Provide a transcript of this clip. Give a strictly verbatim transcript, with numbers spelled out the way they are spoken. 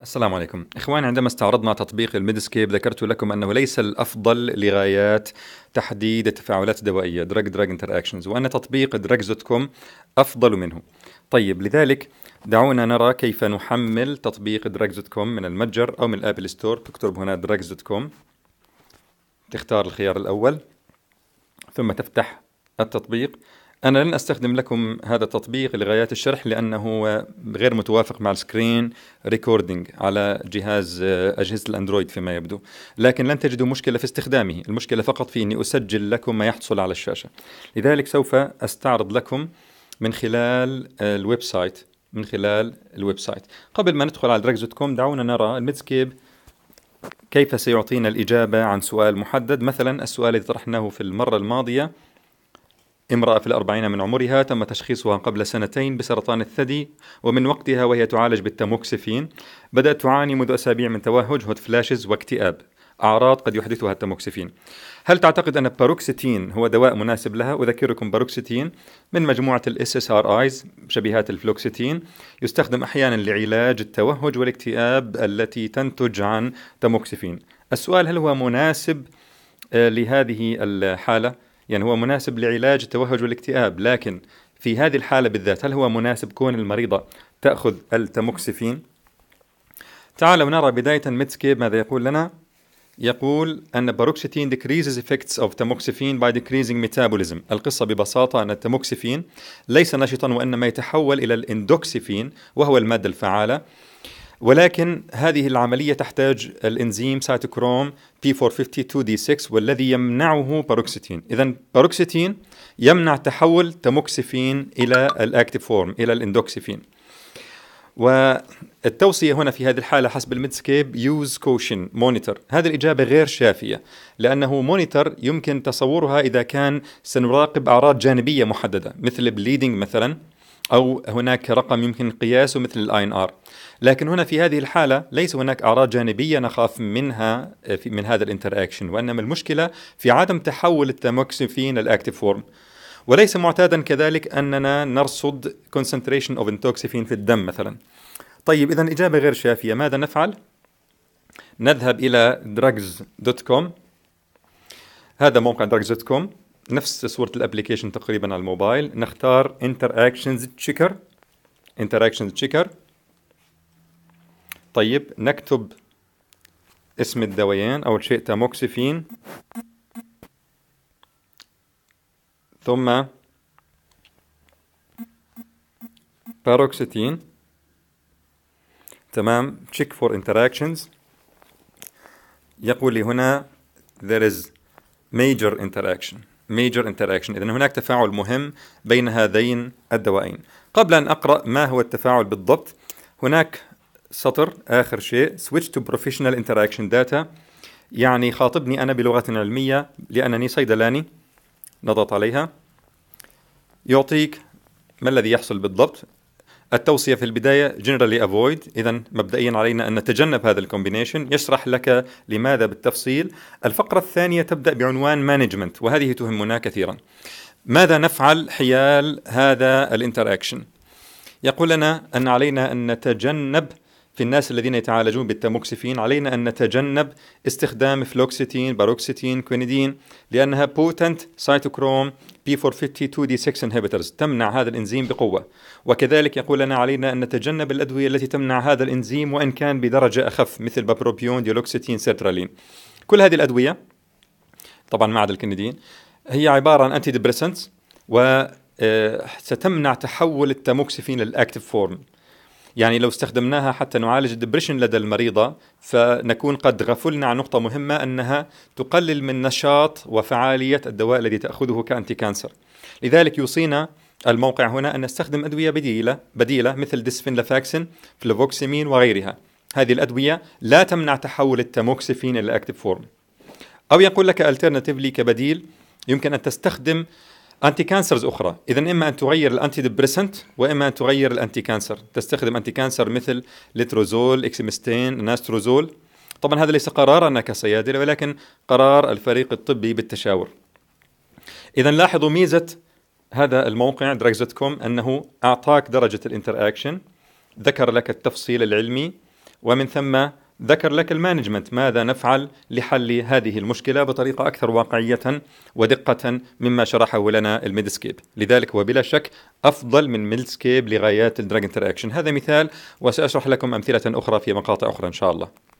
السلام عليكم إخواني. عندما استعرضنا تطبيق الميدسكيب ذكرت لكم أنه ليس الأفضل لغايات تحديد التفاعلات الدوائية drug drug interactions، وأن تطبيق drugs دوت كوم أفضل منه. طيب، لذلك دعونا نرى كيف نحمل تطبيق drugs دوت كوم من المتجر أو من الآبل ستور. تكتب هنا drugs دوت كوم، تختار الخيار الأول ثم تفتح التطبيق. أنا لن أستخدم لكم هذا التطبيق لغايات الشرح لأنه غير متوافق مع السكرين ريكوردينج على جهاز أجهزة الأندرويد فيما يبدو، لكن لن تجدوا مشكلة في استخدامه. المشكلة فقط في أني أسجل لكم ما يحصل على الشاشة. لذلك سوف أستعرض لكم من خلال الويب سايت من خلال الويب سايت قبل ما ندخل على drugs دوت كوم دعونا نرى الميدسكيب كيف سيعطينا الإجابة عن سؤال محدد. مثلا السؤال الذي طرحناه في المرة الماضية: امرأة في الأربعين من عمرها تم تشخيصها قبل سنتين بسرطان الثدي، ومن وقتها وهي تعالج بالتاموكسيفين. بدأت تعاني منذ أسابيع من توهج، هوت فلاشز، واكتئاب، أعراض قد يحدثها التاموكسيفين. هل تعتقد أن باروكسيتين هو دواء مناسب لها؟ أذكركم باروكسيتين من مجموعة الاس اس ار ايز شبيهات الفلوكسيتين، يستخدم أحيانا لعلاج التوهج والاكتئاب التي تنتج عن تاموكسيفين. السؤال: هل هو مناسب لهذه الحالة؟ يعني هو مناسب لعلاج التوهج والاكتئاب، لكن في هذه الحالة بالذات هل هو مناسب كون المريضة تأخذ التاموكسيفين؟ تعالوا نرى بداية ميدسكيب ماذا يقول لنا. يقول أن باروكسيتين decreases effects of tamoxifen by decreasing metabolism. القصة ببساطة أن التاموكسيفين ليس نشطا وإنما يتحول إلى الاندوكسيفين وهو المادة الفعالة، ولكن هذه العملية تحتاج الإنزيم سيتوكروم بي أربعمئة وخمسة وخمسين دي ستة والذي يمنعه باروكسيتين. إذن باروكسيتين يمنع تحول تاموكسيفين إلى الأكتيف فورم، إلى الإندوكسيفين. والتوصية هنا في هذه الحالة حسب الميدسكيب use caution monitor. هذه الإجابة غير شافية، لأنه مونيتور يمكن تصورها إذا كان سنراقب أعراض جانبية محددة مثل بليدنج مثلا، أو هناك رقم يمكن قياسه مثل الاي ان ار. لكن هنا في هذه الحالة ليس هناك أعراض جانبية نخاف منها في من هذا الانتراكشن، وإنما المشكلة في عدم تحول التاموكسيفين للأكتيف فورم. وليس معتادا كذلك أننا نرصد concentration of intoxifin في الدم مثلا. طيب، إذن إجابة غير شافية. ماذا نفعل؟ نذهب إلى drugs دوت كوم. هذا موقع drugs دوت كوم، نفس صورة الابليكيشن تقريبا على الموبايل. نختار interactions checker interactions checker. طيب، نكتب اسم الدوايين. أول شيء تاموكسيفين، ثم باروكسيتين. تمام. check for interactions. يقول لي هنا there is major interaction major interaction إذن هناك تفاعل مهم بين هذين الدوائين. قبل أن أقرأ ما هو التفاعل بالضبط، هناك سطر آخر شيء switch to professional interaction data، يعني خاطبني أنا بلغة علمية لأنني صيدلاني. نضغط عليها، يعطيك ما الذي يحصل بالضبط. التوصية في البداية generally avoid، إذن مبدئيا علينا أن نتجنب هذا الكومبينيشن. يشرح لك لماذا بالتفصيل. الفقرة الثانية تبدأ بعنوان management، وهذه تهمنا كثيرا. ماذا نفعل حيال هذا الانتراكشن؟ يقول لنا أن علينا أن نتجنب في الناس الذين يتعالجون بالتاموكسيفين، علينا أن نتجنب استخدام فلوكسيتين، باروكسيتين، كوينيدين، لأنها potent cytochrome بي أربعمئة وخمسة وخمسين دي ستة inhibitors، تمنع هذا الإنزيم بقوة. وكذلك يقول لنا علينا أن نتجنب الأدوية التي تمنع هذا الإنزيم وإن كان بدرجة أخف مثل بابروبيون، ديولوكسيتين، سيرترالين. كل هذه الأدوية طبعا ما عدا الكوينيدين هي عبارة عن أنتي ديبريسنتس، وستمنع تحول التاموكسيفين للأكتيف فورم. يعني لو استخدمناها حتى نعالج الدبريشن لدى المريضة فنكون قد غفلنا عن نقطة مهمة، أنها تقلل من نشاط وفعالية الدواء الذي تأخذه كأنتي كانسر. لذلك يوصينا الموقع هنا أن نستخدم أدوية بديلة بديلة مثل ديسفينلافاكسين، فلوفوكسيمين وغيرها. هذه الأدوية لا تمنع تحول التاموكسيفين إلى أكتيف فورم. أو يقول لك alternatively كبديل يمكن أن تستخدم أنتي كانسرز أخرى. إذن إما أن تغير الأنتي ديبريسنت وإما أن تغير الأنتي كانسر. تستخدم أنتي كانسر مثل لتروزول، إكسيمستين، ناستروزول. طبعا هذا ليس قرارنا كصيادلة، ولكن قرار الفريق الطبي بالتشاور. إذن لاحظوا ميزة هذا الموقع drugs دوت كوم أنه أعطاك درجة الانتراكشن، ذكر لك التفصيل العلمي، ومن ثم ذكر لك المانجمنت ماذا نفعل لحل هذه المشكلة بطريقة أكثر واقعية ودقة مما شرحه لنا الميدسكيب. لذلك هو بلا شك أفضل من ميدسكيب لغايات الدراج انتراكشن. هذا مثال، وسأشرح لكم أمثلة أخرى في مقاطع أخرى إن شاء الله.